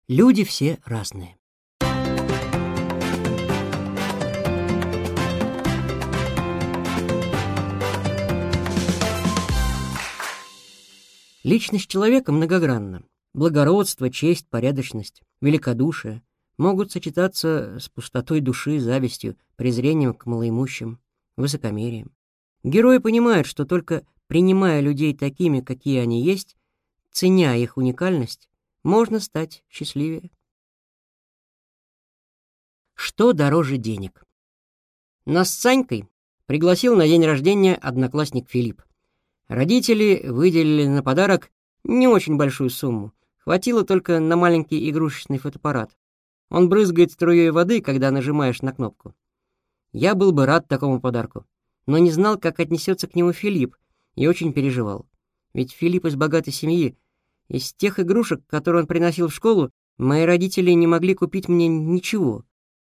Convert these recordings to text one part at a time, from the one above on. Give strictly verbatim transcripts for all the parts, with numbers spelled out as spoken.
Люди все разные. Личность человека многогранна. Благородство, честь, порядочность, великодушие могут сочетаться с пустотой души, завистью, презрением к малоимущим, высокомерием. Герои понимают, что только принимая людей такими, какие они есть, ценя их уникальность, можно стать счастливее. Что дороже денег? Нас с Санькой пригласил на день рождения одноклассник Филипп. Родители выделили на подарок не очень большую сумму. Хватило только на маленький игрушечный фотоаппарат. Он брызгает струей воды, когда нажимаешь на кнопку. Я был бы рад такому подарку, но не знал, как отнесется к нему Филипп, и очень переживал. Ведь Филипп из богатой семьи. Из тех игрушек, которые он приносил в школу, мои родители не могли купить мне ничего.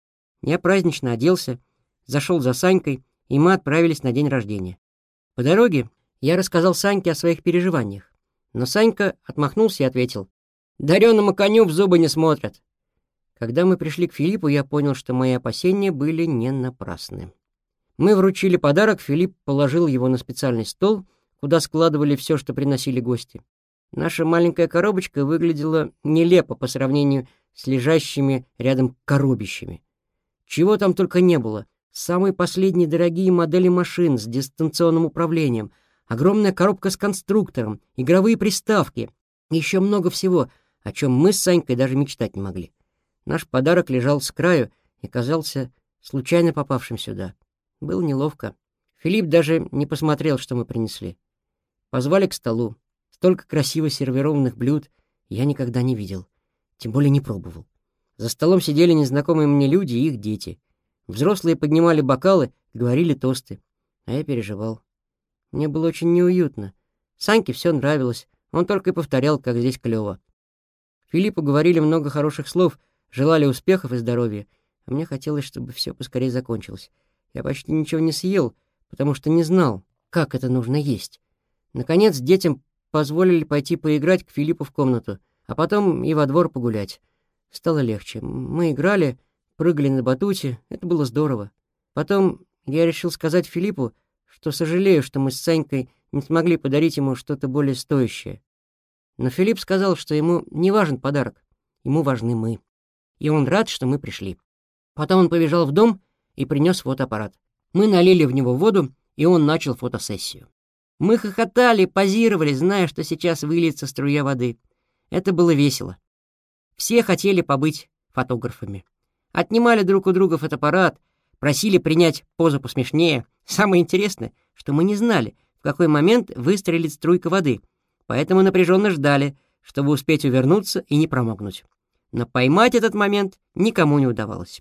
Я празднично оделся, зашел за Санькой, и мы отправились на день рождения. По дороге я рассказал Саньке о своих переживаниях, но Санька отмахнулся и ответил: «Дареному коню в зубы не смотрят». Когда мы пришли к Филиппу, я понял, что мои опасения были не напрасны. Мы вручили подарок, Филипп положил его на специальный стол, куда складывали все, что приносили гости. Наша маленькая коробочка выглядела нелепо по сравнению с лежащими рядом коробищами. Чего там только не было. Самые последние дорогие модели машин с дистанционным управлением, огромная коробка с конструктором, игровые приставки, и еще много всего, о чем мы с Санькой даже мечтать не могли. Наш подарок лежал с краю и казался случайно попавшим сюда. Было неловко. Филипп даже не посмотрел, что мы принесли. Позвали к столу. Столько красиво сервированных блюд я никогда не видел, тем более не пробовал. За столом сидели незнакомые мне люди и их дети. Взрослые поднимали бокалы, говорили тосты, а я переживал. Мне было очень неуютно. Саньке все нравилось, он только и повторял, как здесь клево. Филиппу говорили много хороших слов, желали успехов и здоровья, а мне хотелось, чтобы все поскорее закончилось. Я почти ничего не съел, потому что не знал, как это нужно есть. Наконец, детям позволили пойти поиграть к Филиппу в комнату, а потом и во двор погулять. Стало легче. Мы играли, прыгали на батуте, это было здорово. Потом я решил сказать Филиппу, что сожалею, что мы с Санькой не смогли подарить ему что-то более стоящее. Но Филипп сказал, что ему не важен подарок, ему важны мы. И он рад, что мы пришли. Потом он побежал в дом и принес фотоаппарат. Мы налили в него воду, и он начал фотосессию. Мы хохотали, позировали, зная, что сейчас выльется струя воды. Это было весело. Все хотели побыть фотографами. Отнимали друг у друга фотоаппарат, просили принять позу посмешнее. Самое интересное, что мы не знали, в какой момент выстрелит струйка воды, поэтому напряженно ждали, чтобы успеть увернуться и не промокнуть. Но поймать этот момент никому не удавалось.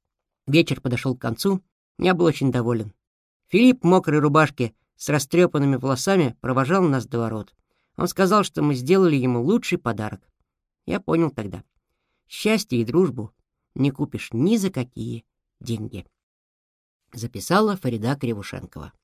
Вечер подошел к концу, я был очень доволен. Филипп в мокрой рубашке с растрепанными волосами провожал нас до ворот. Он сказал, что мы сделали ему лучший подарок. Я понял тогда. Счастье и дружбу не купишь ни за какие деньги. Записала Фарида Кривушенкова.